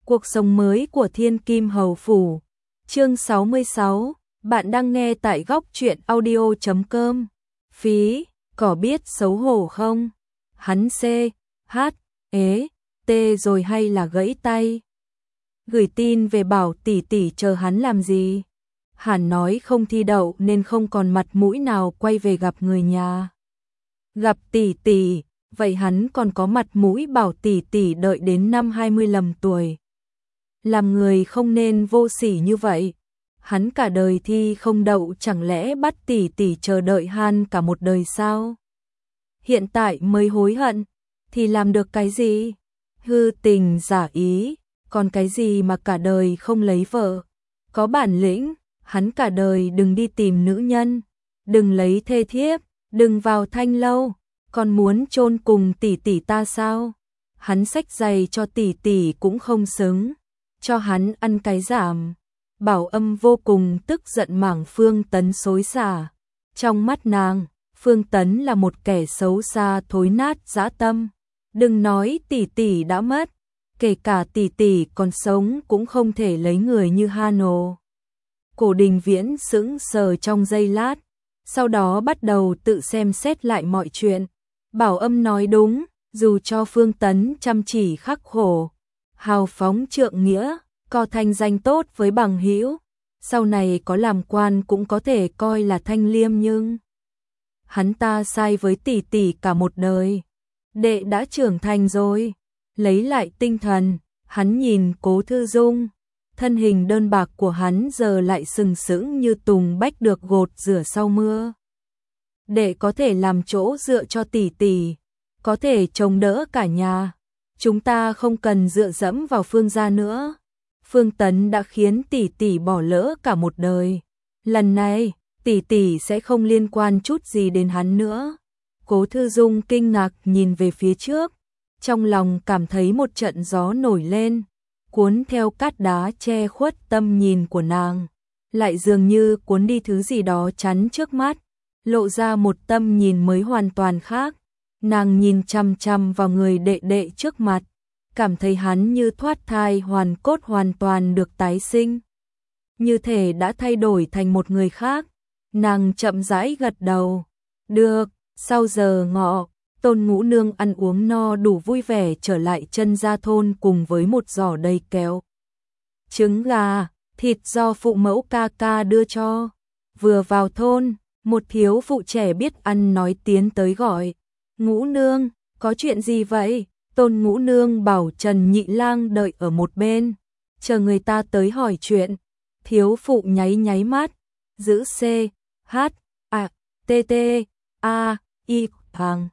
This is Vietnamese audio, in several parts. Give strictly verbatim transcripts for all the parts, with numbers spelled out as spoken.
Cuộc sống mới của Thiên Kim Hầu Phủ. Chương sáu mươi sáu, bạn đang nghe tại góc truyện audio chấm com. Phí, có biết xấu hổ không? Hắn C, H, ế, T rồi hay là gãy tay? Gửi tin về bảo tỷ tỷ chờ hắn làm gì? Hắn nói không thi đậu nên không còn mặt mũi nào quay về gặp người nhà. Gặp tỷ tỷ, vậy hắn còn có mặt mũi bảo tỷ tỷ đợi đến năm hai mươi lầm tuổi. Làm người không nên vô sỉ như vậy. Hắn cả đời thi không đậu chẳng lẽ bắt tỷ tỷ chờ đợi hắn cả một đời sao? Hiện tại mới hối hận, thì làm được cái gì? Hư tình giả ý, còn cái gì mà cả đời không lấy vợ? Có bản lĩnh, hắn cả đời đừng đi tìm nữ nhân, đừng lấy thê thiếp, đừng vào thanh lâu, còn muốn chôn cùng tỷ tỷ ta sao? Hắn xách giày cho tỷ tỷ cũng không xứng, cho hắn ăn cái giảm. Bảo Âm vô cùng tức giận mảng Phương Tấn xối xả. Trong mắt nàng, Phương Tấn là một kẻ xấu xa thối nát dã tâm. Đừng nói tỷ tỷ đã mất, kể cả tỷ tỷ còn sống cũng không thể lấy người như Hano. Cổ Đình Viễn sững sờ trong giây lát, sau đó bắt đầu tự xem xét lại mọi chuyện. Bảo Âm nói đúng, dù cho Phương Tấn chăm chỉ khắc khổ, hào phóng trượng nghĩa, có thanh danh tốt với bằng hữu, sau này có làm quan cũng có thể coi là thanh liêm, nhưng hắn ta sai với tỷ tỷ cả một đời. Đệ đã trưởng thành rồi. Lấy lại tinh thần, hắn nhìn Cố Thư Dung, thân hình đơn bạc của hắn giờ lại sừng sững như tùng bách được gột rửa sau mưa. Đệ có thể làm chỗ dựa cho tỷ tỷ, có thể chống đỡ cả nhà. Chúng ta không cần dựa dẫm vào Phương gia nữa. Phương Tấn đã khiến tỷ tỷ bỏ lỡ cả một đời. Lần này, tỷ tỷ sẽ không liên quan chút gì đến hắn nữa. Cố Thư Dung kinh ngạc nhìn về phía trước, trong lòng cảm thấy một trận gió nổi lên, cuốn theo cát đá che khuất tâm nhìn của nàng, lại dường như cuốn đi thứ gì đó chắn trước mắt, lộ ra một tâm nhìn mới hoàn toàn khác. Nàng nhìn chằm chằm vào người đệ đệ trước mặt, cảm thấy hắn như thoát thai hoàn cốt hoàn toàn được tái sinh, như thể đã thay đổi thành một người khác. Nàng chậm rãi gật đầu. Được, sau giờ ngọ, Tôn Ngũ Nương ăn uống no đủ vui vẻ trở lại Chân Gia thôn cùng với một giỏ đầy kẹo, trứng gà, thịt do phụ mẫu ca ca đưa cho. Vừa vào thôn, một thiếu phụ trẻ biết ăn nói tiến tới gọi, Ngũ Nương, có chuyện gì vậy? Tôn Ngũ Nương bảo Trần Nhị Lang đợi ở một bên, chờ người ta tới hỏi chuyện. Thiếu phụ nháy nháy mắt, giữ C, H, A, T, T, A, I, hàng.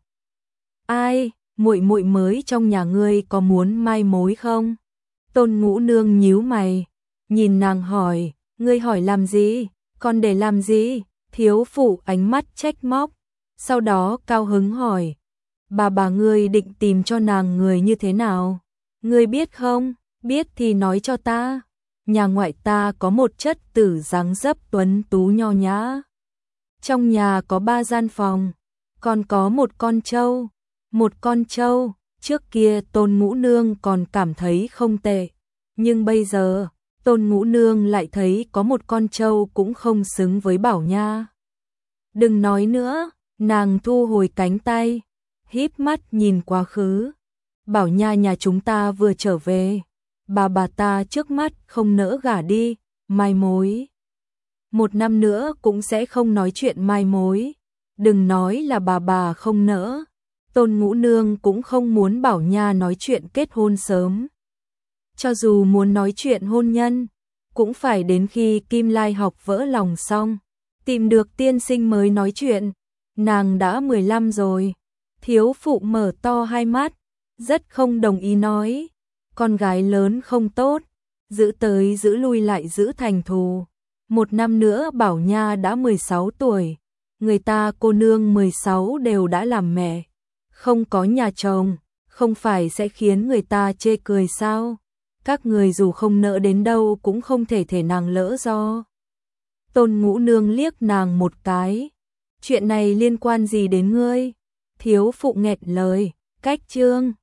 Ai, muội muội mới trong nhà ngươi có muốn mai mối không? Tôn Ngũ Nương nhíu mày, nhìn nàng hỏi, ngươi hỏi làm gì, còn để làm gì? Thiếu phụ ánh mắt trách móc, sau đó cao hứng hỏi, bà bà ngươi định tìm cho nàng người như thế nào? Ngươi biết không? Biết thì nói cho ta. Nhà ngoại ta có một chất tử dáng dấp tuấn tú nho nhã. Trong nhà có ba gian phòng, còn có một con trâu. Một con trâu, trước kia Tôn Ngũ Nương còn cảm thấy không tệ, nhưng bây giờ, Tôn Ngũ Nương lại thấy có một con trâu cũng không xứng với Bảo Nha. Đừng nói nữa, nàng thu hồi cánh tay, híp mắt nhìn quá khứ. Bảo Nha nhà chúng ta vừa trở về, bà bà ta trước mắt không nỡ gả đi, mai mối. Một năm nữa cũng sẽ không nói chuyện mai mối. Đừng nói là bà bà không nỡ, Tôn Ngũ Nương cũng không muốn Bảo Nha nói chuyện kết hôn sớm. Cho dù muốn nói chuyện hôn nhân, cũng phải đến khi Kim Lai học vỡ lòng xong, tìm được tiên sinh mới nói chuyện. Nàng đã mười lăm rồi. Thiếu phụ mở to hai mắt, rất không đồng ý nói, con gái lớn không tốt, giữ tới giữ lui lại giữ thành thù. Một năm nữa Bảo Nha đã mười sáu tuổi, người ta cô nương mười sáu đều đã làm mẹ, không có nhà chồng, không phải sẽ khiến người ta chê cười sao? Các người dù không nỡ đến đâu cũng không thể thể nàng lỡ do. Tôn Ngũ Nương liếc nàng một cái, chuyện này liên quan gì đến ngươi? Thiếu phụ nghẹn lời, cách chương.